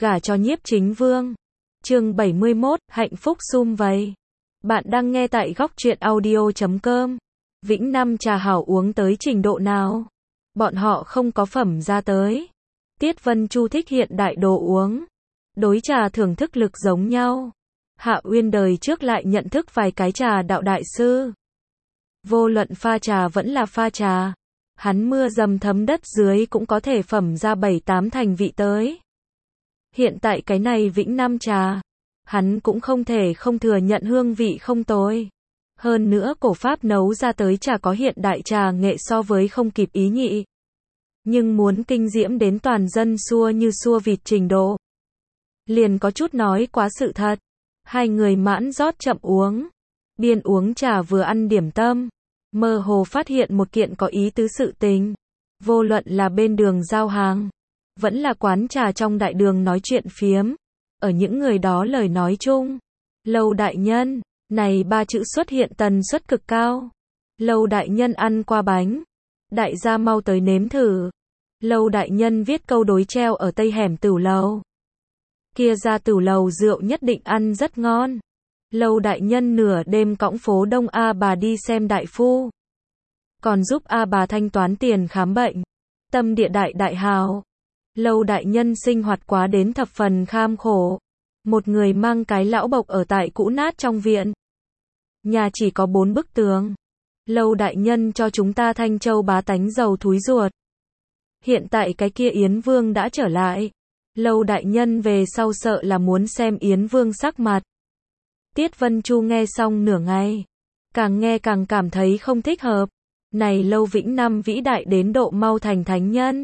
gả cho Nhiếp Chính Vương. Chương 71, hạnh phúc sum vầy. Bạn đang nghe tại góc truyện audio.com. Vĩnh Nam trà hảo uống tới trình độ nào? Bọn họ không có phẩm ra tới. Tiết Vân Chu thích hiện đại đồ uống. Đối trà thưởng thức lực giống nhau. Hạ Uyên đời trước lại nhận thức vài cái trà đạo đại sư. Vô luận pha trà vẫn là pha trà. Hắn mưa dầm thấm đất dưới cũng có thể phẩm ra 7-8 thành vị tới. Hiện tại cái này Vĩnh Nam trà, hắn cũng không thể không thừa nhận hương vị không tồi. Hơn nữa cổ pháp nấu ra tới trà có hiện đại trà nghệ so với không kịp ý nhị. Nhưng muốn kinh diễm đến toàn dân xua như xua vịt trình độ. Liền có chút nói quá sự thật. Hai người mãn rót chậm uống. Biên uống trà vừa ăn điểm tâm. Mơ hồ phát hiện một kiện có ý tứ sự tình. Vô luận là bên đường giao hàng, vẫn là quán trà trong đại đường nói chuyện phiếm. Ở những người đó lời nói chung. Lâu đại nhân, này ba chữ xuất hiện tần suất cực cao. Lâu đại nhân ăn qua bánh. Đại gia mau tới nếm thử. Lâu đại nhân viết câu đối treo ở tây hẻm tửu lầu. Kia ra tửu lầu rượu nhất định ăn rất ngon. Lâu đại nhân nửa đêm cõng phố Đông A bà đi xem đại phu. Còn giúp A bà thanh toán tiền khám bệnh. Tâm địa đại hào. Lâu đại nhân sinh hoạt quá đến thập phần kham khổ. Một người mang cái lão bộc ở tại cũ nát trong viện. Nhà chỉ có 4 bức tường. Lâu đại nhân cho chúng ta Thanh Châu bá tánh giàu thúi ruột. Hiện tại cái kia Yến Vương đã trở lại. Lâu đại nhân về sau sợ là muốn xem Yến Vương sắc mặt. Tiết Vân Chu nghe xong nửa ngày. Càng nghe càng cảm thấy không thích hợp. Này Lâu Vĩnh Nam vĩ đại đến độ mau thành thánh nhân.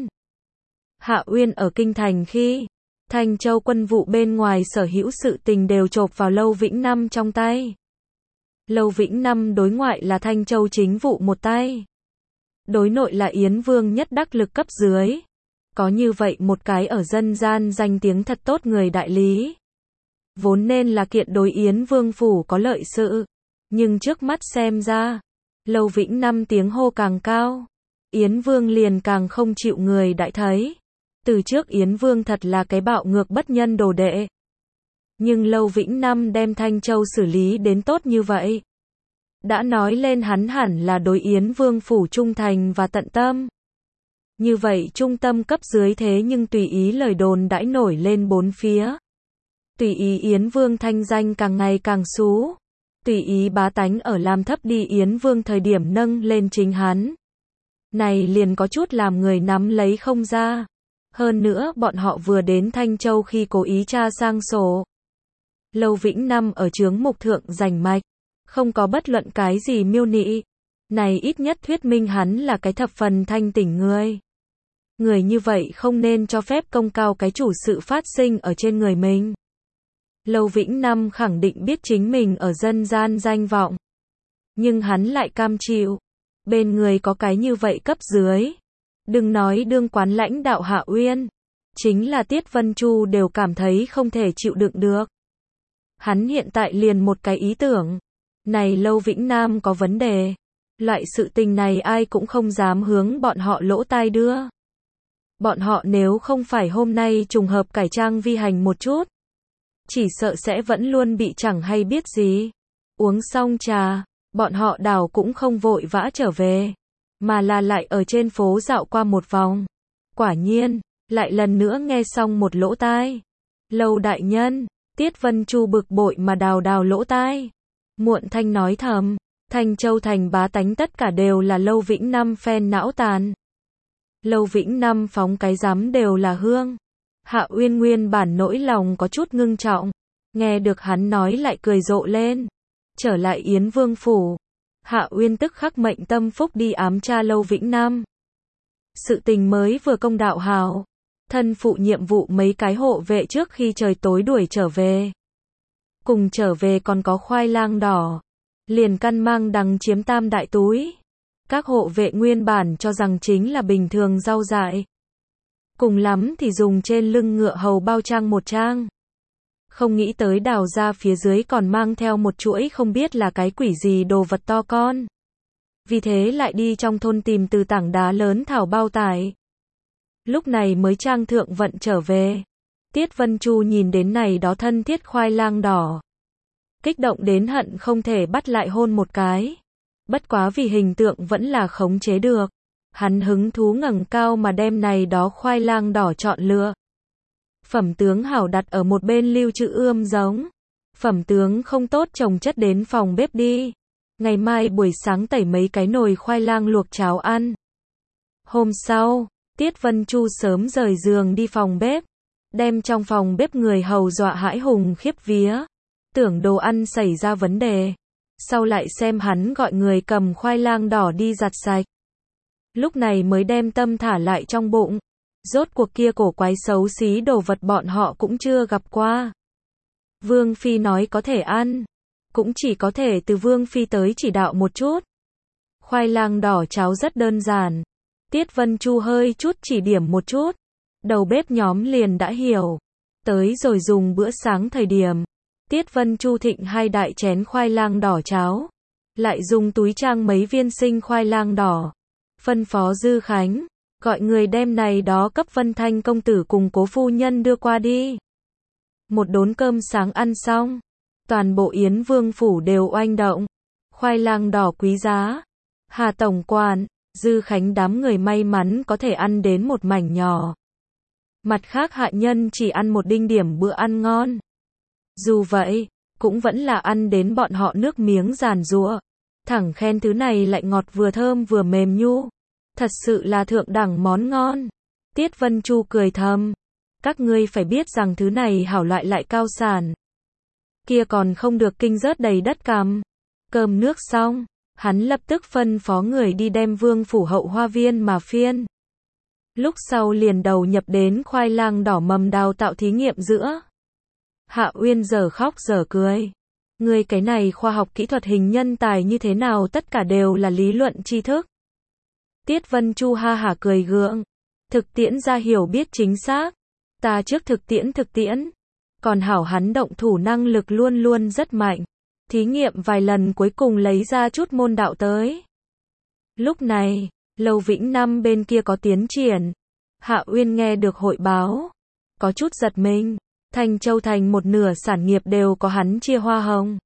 Hạ Uyên ở kinh thành khi Thanh Châu quân vụ bên ngoài sở hữu sự tình đều chộp vào Lâu Vĩnh Nam trong tay. Lâu Vĩnh Nam đối ngoại là Thanh Châu chính vụ một tay. Đối nội là Yến Vương nhất đắc lực cấp dưới. Có như vậy một cái ở dân gian danh tiếng thật tốt người đại lý. Vốn nên là kiện đối Yến Vương phủ có lợi sự. Nhưng trước mắt xem ra, Lâu Vĩnh Nam tiếng hô càng cao. Yến Vương liền càng không chịu người đại thấy. Từ trước Yến Vương thật là cái bạo ngược bất nhân đồ đệ. Nhưng Lâu Vĩnh Nam đem Thanh Châu xử lý đến tốt như vậy. Đã nói lên hắn hẳn là đối Yến Vương phủ trung thành và tận tâm. Như vậy trung tâm cấp dưới thế nhưng tùy ý lời đồn đãi nổi lên bốn phía. Tùy ý Yến Vương thanh danh càng ngày càng xú. Tùy ý bá tánh ở làm thấp đi Yến Vương thời điểm nâng lên chính hắn. Này liền có chút làm người nắm lấy không ra. Hơn nữa bọn họ vừa đến Thanh Châu khi cố ý tra sang sổ. Lâu Vĩnh Nam ở chướng mục thượng rành mạch. Không có bất luận cái gì miêu nị. Này ít nhất thuyết minh hắn là cái thập phần thanh tỉnh người. Người như vậy không nên cho phép công cao cái chủ sự phát sinh ở trên người mình. Lâu Vĩnh Nam khẳng định biết chính mình ở dân gian danh vọng. Nhưng hắn lại cam chịu. Bên người có cái như vậy cấp dưới. Đừng nói đương quán lãnh đạo Hạ Uyên. Chính là Tiết Vân Chu đều cảm thấy không thể chịu đựng được. Hắn hiện tại liền một cái ý tưởng. Này Lâu Vĩnh Nam có vấn đề. Loại sự tình này ai cũng không dám hướng bọn họ lỗ tai đưa. Bọn họ nếu không phải hôm nay trùng hợp cải trang vi hành một chút. Chỉ sợ sẽ vẫn luôn bị chẳng hay biết gì. Uống xong trà, bọn họ đảo cũng không vội vã trở về. Mà là lại ở trên phố dạo qua một vòng. Quả nhiên, lại lần nữa nghe xong một lỗ tai. Lâu đại nhân, Tiết Vân Chu bực bội mà đào lỗ tai. Muộn thanh nói thầm, Thanh Châu thành bá tánh tất cả đều là Lâu Vĩnh Nam phen não tàn. Lâu Vĩnh Nam phóng cái rắm đều là hương. Hạ Uyên nguyên bản nỗi lòng có chút ngưng trọng. Nghe được hắn nói lại cười rộ lên. Trở lại Yến Vương phủ. Hạ Uyên tức khắc mệnh tâm phúc đi ám tra Lâu Vĩnh Nam. Sự tình mới vừa công đạo hảo. Thân phụ nhiệm vụ mấy cái hộ vệ trước khi trời tối đuổi trở về. Cùng trở về còn có khoai lang đỏ. Liền căn mang đằng chiếm tam đại túi. Các hộ vệ nguyên bản cho rằng chính là bình thường rau dại. Cùng lắm thì dùng trên lưng ngựa hầu bao trang một trang. Không nghĩ tới đào ra phía dưới còn mang theo một chuỗi không biết là cái quỷ gì đồ vật to con. Vì thế lại đi trong thôn tìm từ tảng đá lớn thảo bao tải. Lúc này mới trang thượng vận trở về. Tiết Vân Chu nhìn đến này đó thân thiết khoai lang đỏ. Kích động đến hận không thể bắt lại hôn một cái. Bất quá vì hình tượng vẫn là khống chế được. Hắn hứng thú ngẩng cao mà đem này đó khoai lang đỏ chọn lựa. Phẩm tướng hảo đặt ở một bên lưu trữ ươm giống. Phẩm tướng không tốt trồng chất đến phòng bếp đi. Ngày mai buổi sáng tẩy mấy cái nồi khoai lang luộc cháo ăn. Hôm sau, Tiết Vân Chu sớm rời giường đi phòng bếp. Đem trong phòng bếp người hầu dọa hãi hùng khiếp vía. Tưởng đồ ăn xảy ra vấn đề. Sau lại xem hắn gọi người cầm khoai lang đỏ đi giặt sạch. Lúc này mới đem tâm thả lại trong bụng. Rốt cuộc kia cổ quái xấu xí đồ vật bọn họ cũng chưa gặp qua. Vương Phi nói có thể ăn. Cũng chỉ có thể từ Vương Phi tới chỉ đạo một chút. Khoai lang đỏ cháo rất đơn giản. Tiết Vân Chu hơi chút chỉ điểm một chút. Đầu bếp nhóm liền đã hiểu. Tới rồi dùng bữa sáng thời điểm. Tiết Vân Chu thịnh 2 đại chén khoai lang đỏ cháo. Lại dùng túi trang mấy viên sinh khoai lang đỏ. Phân phó Dư Khánh. Gọi người đem này đó cấp Vân Thanh công tử cùng cố phu nhân đưa qua đi. Một đốn cơm sáng ăn xong. Toàn bộ Yến Vương phủ đều oanh động. Khoai lang đỏ quý giá. Hà tổng quản, Dư Khánh đám người may mắn có thể ăn đến một mảnh nhỏ. Mặt khác hạ nhân chỉ ăn một đinh điểm bữa ăn ngon. Dù vậy, cũng vẫn là ăn đến bọn họ nước miếng giàn giụa. Thẳng khen thứ này lại ngọt vừa thơm vừa mềm nhu. Thật sự là thượng đẳng món ngon. Tiết Vân Chu cười thầm. Các ngươi phải biết rằng thứ này hảo loại lại cao sản. Kia còn không được kinh rớt đầy đất cằm. Cơm nước xong, hắn lập tức phân phó người đi đem Vương phủ hậu hoa viên mà phiên. Lúc sau liền đầu nhập đến khoai lang đỏ mầm đào tạo thí nghiệm giữa. Hạ Uyên giờ khóc giờ cười. Ngươi cái này khoa học kỹ thuật hình nhân tài như thế nào tất cả đều là lý luận tri thức. Tiết Vân Chu ha hả cười gượng. Thực tiễn ra hiểu biết chính xác. Ta trước thực tiễn. Còn hảo hắn động thủ năng lực luôn luôn rất mạnh. Thí nghiệm vài lần cuối cùng lấy ra chút môn đạo tới. Lúc này, Lầu Vĩnh Năm bên kia có tiến triển. Hạ Uyên nghe được hội báo. Có chút giật mình. Thanh Châu thành một nửa sản nghiệp đều có hắn chia hoa hồng.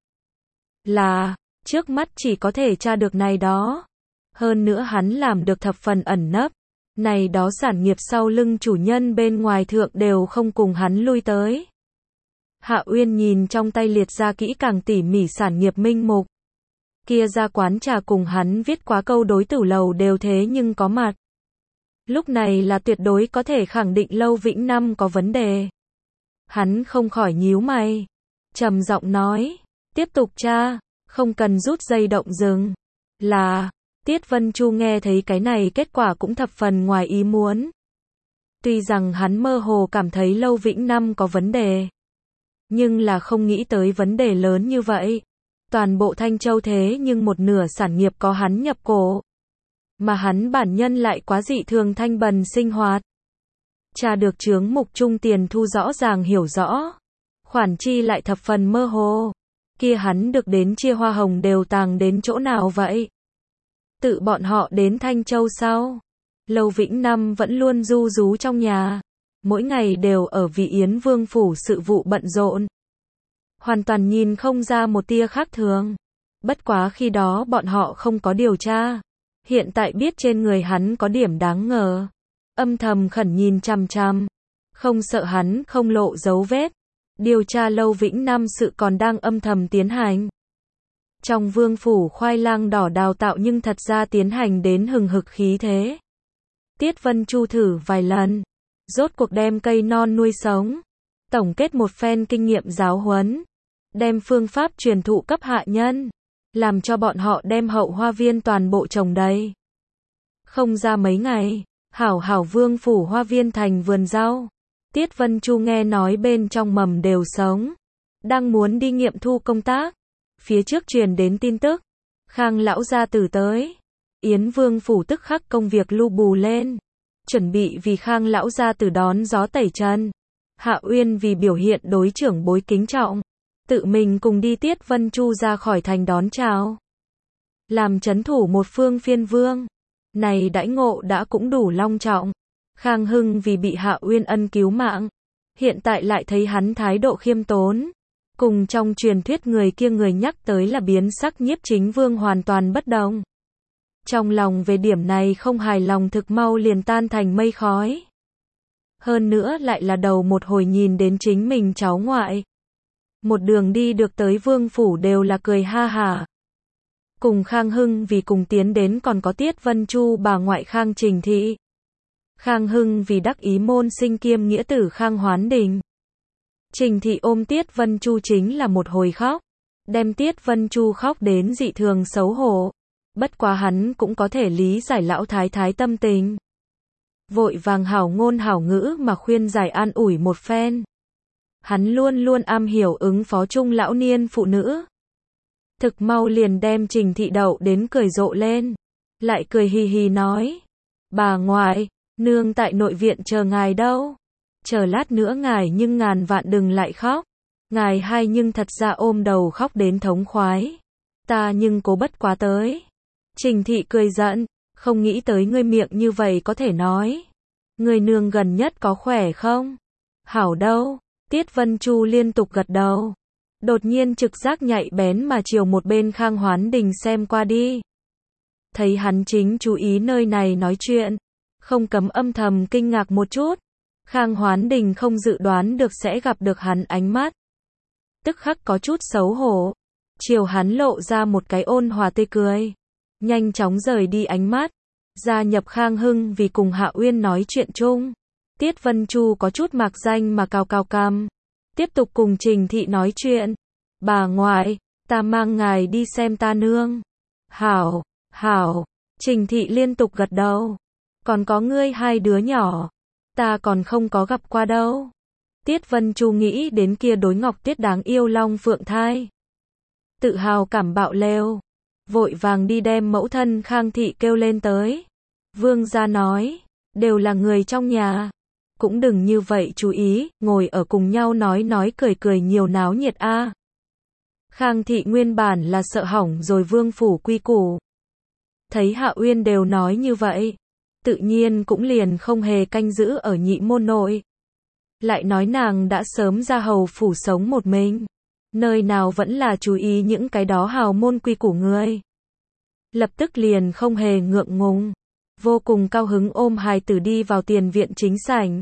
Là, trước mắt chỉ có thể tra được này đó. Hơn nữa hắn làm được thập phần ẩn nấp. Này đó sản nghiệp sau lưng chủ nhân bên ngoài thượng đều không cùng hắn lui tới. Hạ Uyên nhìn trong tay liệt ra kỹ càng tỉ mỉ sản nghiệp minh mục. Kia ra quán trà cùng hắn viết quá câu đối tử lầu đều thế nhưng có mặt. Lúc này là tuyệt đối có thể khẳng định Lâu Vĩnh Năm có vấn đề. Hắn không khỏi nhíu mày. Trầm giọng nói. Tiếp tục tra. Không cần rút dây động rừng. Là. Tiết Vân Chu nghe thấy cái này kết quả cũng thập phần ngoài ý muốn. Tuy rằng hắn mơ hồ cảm thấy Lâu Vĩnh Năm có vấn đề. Nhưng là không nghĩ tới vấn đề lớn như vậy. Toàn bộ Thanh Châu thế nhưng một nửa sản nghiệp có hắn nhập cổ. Mà hắn bản nhân lại quá dị thường thanh bần sinh hoạt. Tra được chướng mục trung tiền thu rõ ràng hiểu rõ. Khoản chi lại thập phần mơ hồ. Kia hắn được đến chia hoa hồng đều tàng đến chỗ nào vậy? Tự bọn họ đến Thanh Châu sao? Lâu Vĩnh Năm vẫn luôn ru rú trong nhà. Mỗi ngày đều ở vì Yến Vương phủ sự vụ bận rộn. Hoàn toàn nhìn không ra một tia khác thường. Bất quá khi đó bọn họ không có điều tra. Hiện tại biết trên người hắn có điểm đáng ngờ. Âm thầm khẩn nhìn chằm chằm. Không sợ hắn không lộ dấu vết. Điều tra Lâu Vĩnh Năm sự còn đang âm thầm tiến hành. Trong vương phủ khoai lang đỏ đào tạo nhưng thật ra tiến hành đến hừng hực khí thế. Tiết Vân Chu thử vài lần. Rốt cuộc đem cây non nuôi sống. Tổng kết một phen kinh nghiệm giáo huấn. Đem phương pháp truyền thụ cấp hạ nhân. Làm cho bọn họ đem hậu hoa viên toàn bộ trồng đầy. Không ra mấy ngày. Hảo vương phủ hoa viên thành vườn rau. Tiết Vân Chu nghe nói bên trong mầm đều sống. Đang muốn đi nghiệm thu công tác. Phía trước truyền đến tin tức. Khang lão gia tử tới. Yến Vương phủ tức khắc công việc lu bù lên. Chuẩn bị vì Khang lão gia tử đón gió tẩy trần. Hạ Uyên vì biểu hiện đối trưởng bối kính trọng. Tự mình cùng đi Tiết Vân Chu ra khỏi thành đón chào. Làm trấn thủ một phương phiên vương. Này đãi ngộ đã cũng đủ long trọng. Khang Hưng vì bị Hạ Uyên ân cứu mạng. Hiện tại lại thấy hắn thái độ khiêm tốn. Cùng trong truyền thuyết người kia người nhắc tới là biến sắc Nhiếp Chính Vương hoàn toàn bất đồng. Trong lòng về điểm này không hài lòng thực mau liền tan thành mây khói. Hơn nữa lại là đầu một hồi nhìn đến chính mình cháu ngoại. Một đường đi được tới Vương Phủ đều là cười ha hả. Cùng Khang Hưng vì cùng tiến đến còn có Tiết Vân Chu bà ngoại Khang Trình Thị. Khang Hưng vì đắc ý môn sinh kiêm nghĩa tử Khang Hoán Đình. Trình Thị ôm Tiết Vân Chu chính là một hồi khóc. Đem Tiết Vân Chu khóc đến dị thường xấu hổ. Bất quá hắn cũng có thể lý giải lão thái thái tâm tình. Vội vàng hảo ngôn hảo ngữ mà khuyên giải an ủi một phen. Hắn luôn luôn am hiểu ứng phó chung lão niên phụ nữ. Thực mau liền đem Trình Thị đậu đến cười rộ lên. Lại cười hì hì nói. Bà ngoại, nương tại nội viện chờ ngài đâu. Chờ lát nữa ngài nhưng ngàn vạn đừng lại khóc. Ngài hai nhưng thật ra ôm đầu khóc đến thống khoái. Ta nhưng cố bất quá tới. Trình Thị cười giận. Không nghĩ tới ngươi miệng như vậy có thể nói. Người nương gần nhất có khỏe không? Hảo đâu. Tiết Vân Chu liên tục gật đầu. Đột nhiên trực giác nhạy bén mà chiều một bên Khang Hoán Đình xem qua đi. Thấy hắn chính chú ý nơi này nói chuyện. Không cấm âm thầm kinh ngạc một chút. Khang Hoán Đình không dự đoán được sẽ gặp được hắn ánh mắt. Tức khắc có chút xấu hổ. Chiều hắn lộ ra một cái ôn hòa tươi cười. Nhanh chóng rời đi ánh mắt. Gia nhập Khang Hưng vì cùng Hạ Uyên nói chuyện chung. Tiết Vân Chu có chút mạc danh mà cao cao cằm. Tiếp tục cùng Trình Thị nói chuyện. Bà ngoại, ta mang ngài đi xem ta nương. Hảo, hảo. Trình Thị liên tục gật đầu. Còn có ngươi hai đứa nhỏ. Ta còn không có gặp qua đâu. Tiết Vân Chu nghĩ đến kia đối ngọc tiết đáng yêu long phượng thai. Tự hào cảm bạo lều. Vội vàng đi đem mẫu thân Khang Thị kêu lên tới. Vương gia nói. Đều là người trong nhà. Cũng đừng như vậy chú ý. Ngồi ở cùng nhau nói cười cười nhiều náo nhiệt a. Khang Thị nguyên bản là sợ hỏng rồi Vương Phủ quy củ. Thấy Hạ Uyên đều nói như vậy. Tự nhiên cũng liền không hề canh giữ ở nhị môn nội. Lại nói nàng đã sớm ra hầu phủ sống một mình. Nơi nào vẫn là chú ý những cái đó hào môn quy củ người. Lập tức liền không hề ngượng ngùng. Vô cùng cao hứng ôm hài tử đi vào tiền viện chính sảnh.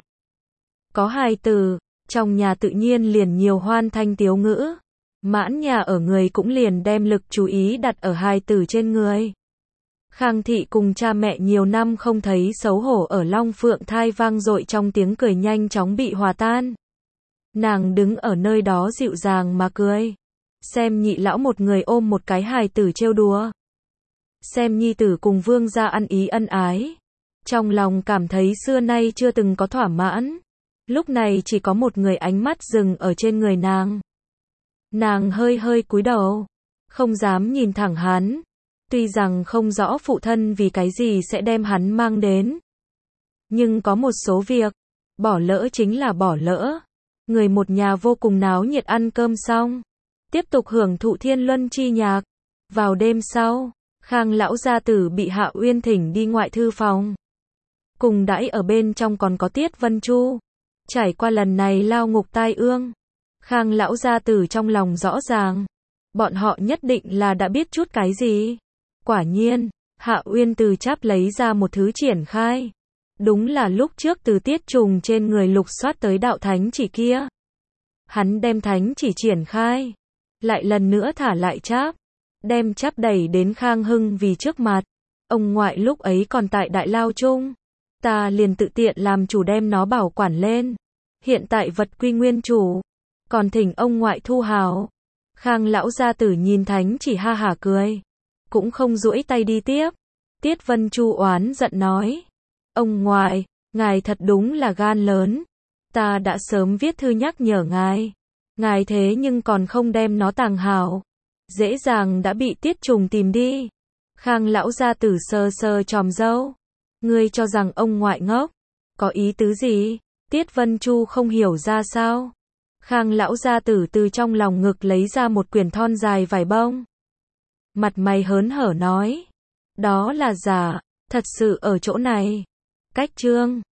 Có hài tử, trong nhà tự nhiên liền nhiều hoan thanh tiếu ngữ. Mãn nhà ở người cũng liền đem lực chú ý đặt ở hài tử trên người. Khang Thị cùng cha mẹ nhiều năm không thấy xấu hổ ở Long Phượng thai vang dội trong tiếng cười nhanh chóng bị hòa tan. Nàng đứng ở nơi đó dịu dàng mà cười. Xem nhị lão một người ôm một cái hài tử trêu đùa. Xem nhi tử cùng vương gia ăn ý ân ái. Trong lòng cảm thấy xưa nay chưa từng có thỏa mãn. Lúc này chỉ có một người ánh mắt dừng ở trên người nàng. Nàng hơi hơi cúi đầu. Không dám nhìn thẳng hắn. Tuy rằng không rõ phụ thân vì cái gì sẽ đem hắn mang đến. Nhưng có một số việc. Bỏ lỡ chính là bỏ lỡ. Người một nhà vô cùng náo nhiệt ăn cơm xong. Tiếp tục hưởng thụ thiên luân chi nhạc. Vào đêm sau. Khang lão gia tử bị Hạ Uyên thỉnh đi ngoại thư phòng. Cùng đãi ở bên trong còn có Tiết Vân Chu. Trải qua lần này lao ngục tai ương. Khang lão gia tử trong lòng rõ ràng. Bọn họ nhất định là đã biết chút cái gì. Quả nhiên, Hạ Uyên từ cháp lấy ra một thứ triển khai. Đúng là lúc trước từ Tiết Trùng trên người lục soát tới đạo thánh chỉ kia. Hắn đem thánh chỉ triển khai. Lại lần nữa thả lại cháp. Đem cháp đẩy đến Khang Hưng vì trước mặt. Ông ngoại lúc ấy còn tại đại lao chung. Ta liền tự tiện làm chủ đem nó bảo quản lên. Hiện tại vật quy nguyên chủ. Còn thỉnh ông ngoại thu hào. Khang lão gia tử nhìn thánh chỉ ha hả cười. Cũng không duỗi tay đi tiếp. Tiết Vân Chu oán giận nói. Ông ngoại, ngài thật đúng là gan lớn. Ta đã sớm viết thư nhắc nhở ngài. Ngài thế nhưng còn không đem nó tàng hảo. Dễ dàng đã bị Tiết Trùng tìm đi. Khang lão gia tử sờ sờ chòm râu. Ngươi cho rằng ông ngoại ngốc. Có ý tứ gì? Tiết Vân Chu không hiểu ra sao. Khang lão gia tử từ trong lòng ngực lấy ra một quyển thon dài vải bông. Mặt mày hớn hở nói. Đó là giả, thật sự ở chỗ này. Cách chương